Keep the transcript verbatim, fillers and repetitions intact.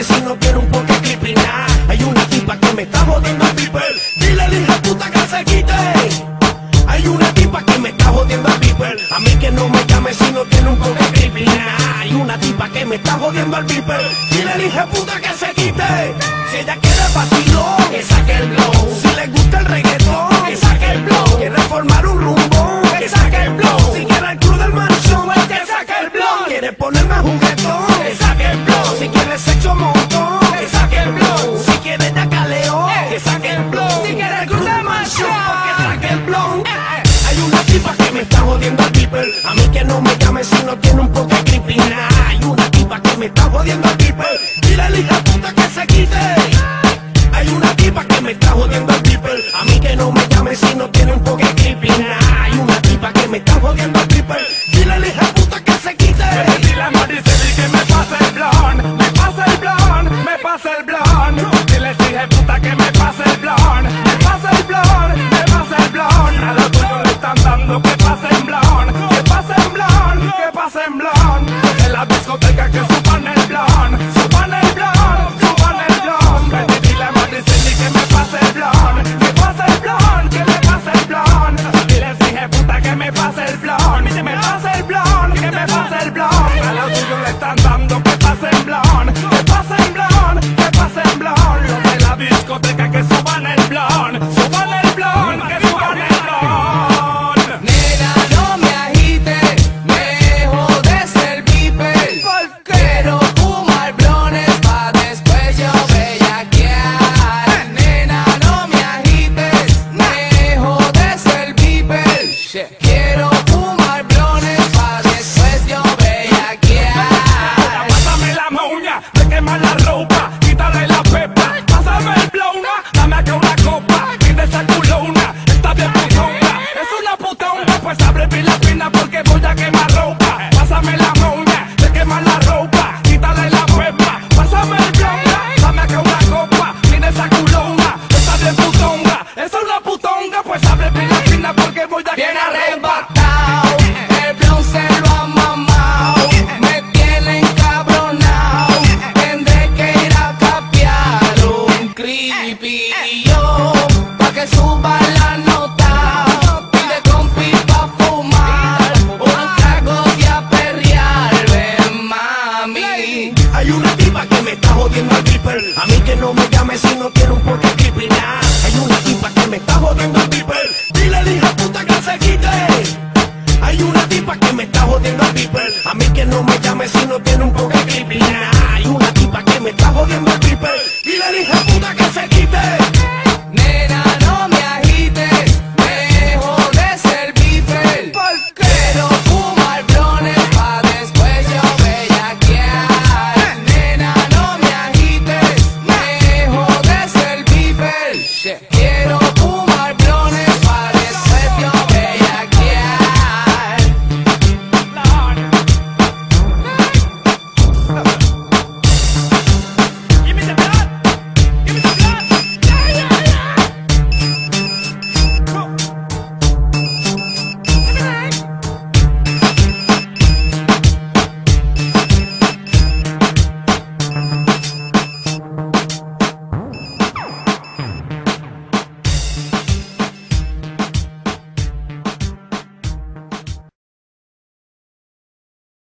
si no quiero un poco creepy. Nah, hay una tipa que me está jodiendo el beeper. Dile a la hija puta que se quite. Hay una tipa que me está jodiendo el beeper. A mí que no me llame si no tiene un poco creepy. Nah, hay una tipa que me está jodiendo el beeper. Dile a la hija puta que se quite. Si ella quiere vacilón, que saque el blow. Si le gusta el reggaetón, que saque el blow. Quiere formar un rumbo, que saque el blow. Si quiere el club del mansion, que saque el blow. Quiere ponerme juguetón, que saque el blow. Si quiere sexo montón, que saque el blow. Si quiere tacaleo, que saque el blow. Si quiere el club del mansion, que saque el blow. Hay una tipa que me está jodiendo el beeper. A mí que no me llame si no tiene un poco de creepy. Nah, hay una tipa que me está jodiendo el beeper. Dile a la hija puta que se quite. Hay una tipa que me está jodiendo el beeper. A mí que no me llame si no tiene un poco de creepy. Nah, hay una tipa que me está jodiendo el beeper. Dile a la hija puta que se quite. Dile a Mariceli que me pase el blon, me pase el blon, me pase el blon.